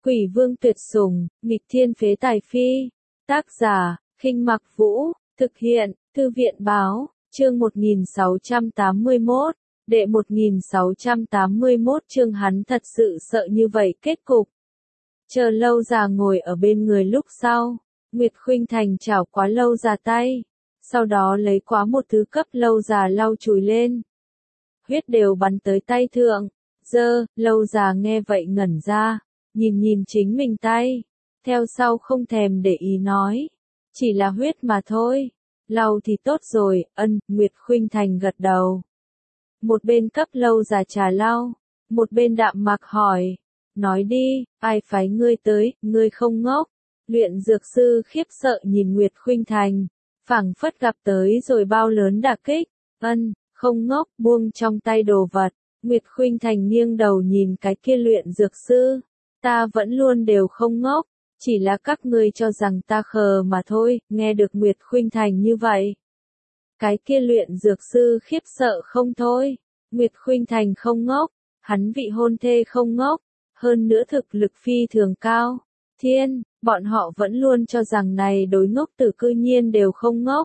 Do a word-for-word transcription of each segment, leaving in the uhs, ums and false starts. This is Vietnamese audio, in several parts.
Quỷ vương tuyệt sủng, nghịch thiên phế tài phi. Tác giả, Khinh Mặc Vũ, thực hiện, Thư viện báo, chương một nghìn sáu trăm tám mươi mốt, đệ một nghìn sáu trăm tám mươi mốt chương hắn thật sự sợ như vậy kết cục. Chờ Lâu Già ngồi ở bên người lúc sau, Nguyệt Khuynh Thành chảo quá Lâu Già tay, sau đó lấy quá một thứ cấp Lâu Già lau chùi lên. Huyết đều bắn tới tay thượng, dơ, Lâu Già nghe vậy ngẩn ra, nhìn nhìn chính mình tay, theo sau không thèm để ý nói, chỉ là huyết mà thôi, lau thì tốt rồi, ân, Nguyệt Khuynh Thành gật đầu. Một bên cấp Lâu Già trà lau, một bên đạm mặc hỏi, nói đi, ai phái ngươi tới, ngươi không ngốc. Luyện dược sư khiếp sợ nhìn Nguyệt Khuynh Thành, phảng phất gặp tới rồi bao lớn đả kích, ân, không ngốc, buông trong tay đồ vật. Nguyệt Khuynh Thành nghiêng đầu nhìn cái kia luyện dược sư, ta vẫn luôn đều không ngốc, chỉ là các ngươi cho rằng ta khờ mà thôi. Nghe được Nguyệt Khuynh Thành như vậy, cái kia luyện dược sư khiếp sợ không thôi. Nguyệt Khuynh Thành không ngốc, hắn vị hôn thê không ngốc, hơn nữa thực lực phi thường cao. Thiên, bọn họ vẫn luôn cho rằng này đối ngốc tử cư nhiên đều không ngốc.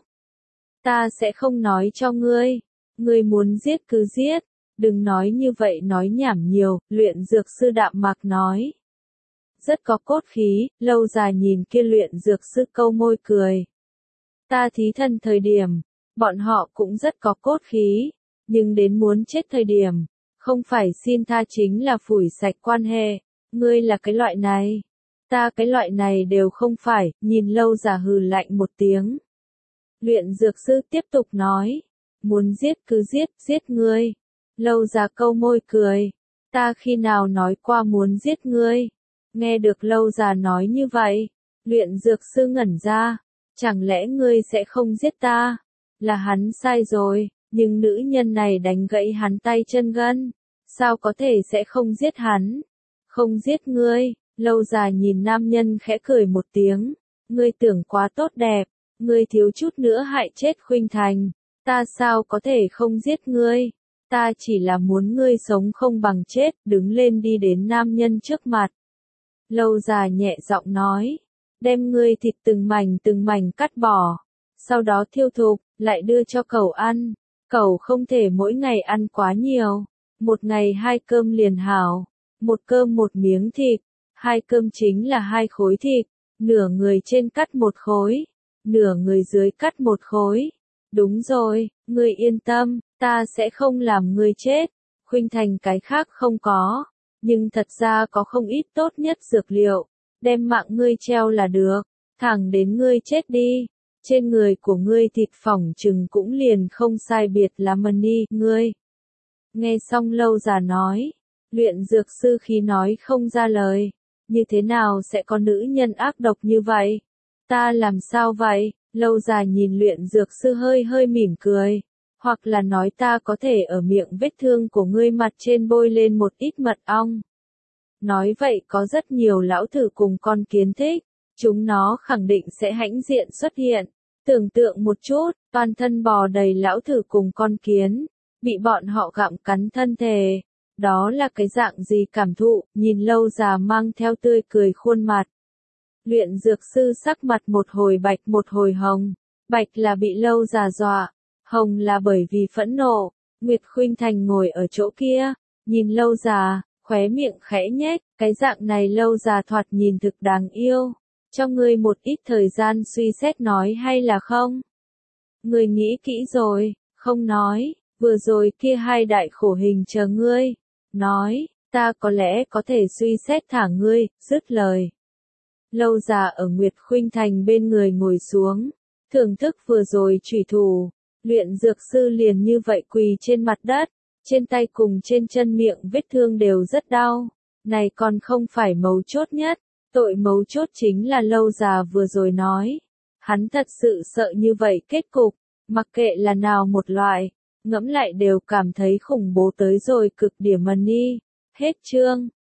Ta sẽ không nói cho ngươi, ngươi muốn giết cứ giết, đừng nói như vậy nói nhảm nhiều, luyện dược sư đạm mặc nói. Rất có cốt khí, Lâu Già nhìn kia luyện dược sư câu môi cười. Ta thí thân thời điểm, bọn họ cũng rất có cốt khí, nhưng đến muốn chết thời điểm, không phải xin tha chính là phủi sạch quan hệ, ngươi là cái loại này. Ta cái loại này đều không phải, nhìn Lâu Già hừ lạnh một tiếng. Luyện dược sư tiếp tục nói, muốn giết cứ giết, giết ngươi. Lâu Già câu môi cười, ta khi nào nói qua muốn giết ngươi. Nghe được Lâu Già nói như vậy, luyện dược sư ngẩn ra, chẳng lẽ ngươi sẽ không giết ta? Là hắn sai rồi, nhưng nữ nhân này đánh gãy hắn tay chân gân, sao có thể sẽ không giết hắn? Không giết ngươi. Lâu Già nhìn nam nhân khẽ cười một tiếng, ngươi tưởng quá tốt đẹp, ngươi thiếu chút nữa hại chết Khuynh Thành, ta sao có thể không giết ngươi, ta chỉ là muốn ngươi sống không bằng chết. Đứng lên đi đến nam nhân trước mặt. Lâu Già nhẹ giọng nói, đem ngươi thịt từng mảnh từng mảnh cắt bỏ, sau đó thiêu thục, lại đưa cho cẩu ăn, cẩu không thể mỗi ngày ăn quá nhiều, một ngày hai cơm liền hảo, một cơm một miếng thịt. Hai cơm chính là hai khối thịt, nửa người trên cắt một khối, nửa người dưới cắt một khối. Đúng rồi, ngươi yên tâm, ta sẽ không làm ngươi chết. Khuynh Thành cái khác không có, nhưng thật ra có không ít tốt nhất dược liệu, đem mạng ngươi treo là được, thẳng đến ngươi chết đi. Trên người của ngươi thịt phỏng chừng cũng liền không sai biệt lắm đi, ngươi. Nghe xong Lâu Già nói, luyện dược sư khí nói không ra lời. Như thế nào sẽ có nữ nhân ác độc như vậy? Ta làm sao vậy? Lâu Già nhìn luyện dược sư hơi hơi mỉm cười. Hoặc là nói ta có thể ở miệng vết thương của ngươi mặt trên bôi lên một ít mật ong. Nói vậy có rất nhiều lão thử cùng con kiến thích. Chúng nó khẳng định sẽ hãnh diện xuất hiện. Tưởng tượng một chút, toàn thân bò đầy lão thử cùng con kiến. Bị bọn họ gặm cắn thân thể. Đó là cái dạng gì cảm thụ, nhìn Lâu Già mang theo tươi cười khuôn mặt. Luyện dược sư sắc mặt một hồi bạch một hồi hồng. Bạch là bị Lâu Già dọa, hồng là bởi vì phẫn nộ. Nguyệt Khuynh Thành ngồi ở chỗ kia, nhìn Lâu Già, khóe miệng khẽ nhếch, cái dạng này Lâu Già thoạt nhìn thực đáng yêu. Cho ngươi một ít thời gian suy xét nói hay là không? Ngươi nghĩ kỹ rồi, không nói, vừa rồi kia hai đại khổ hình chờ ngươi. Nói, ta có lẽ có thể suy xét thả ngươi, dứt lời. Lâu Già ở Nguyệt Khuynh Thành bên người ngồi xuống, thưởng thức vừa rồi chủy thủ, luyện dược sư liền như vậy quỳ trên mặt đất, trên tay cùng trên chân miệng vết thương đều rất đau. Này còn không phải mấu chốt nhất, tội mấu chốt chính là Lâu Già vừa rồi nói. Hắn thật sự sợ như vậy kết cục, mặc kệ là nào một loại. Ngẫm lại đều cảm thấy khủng bố tới rồi cực điểm đi. Hết chương.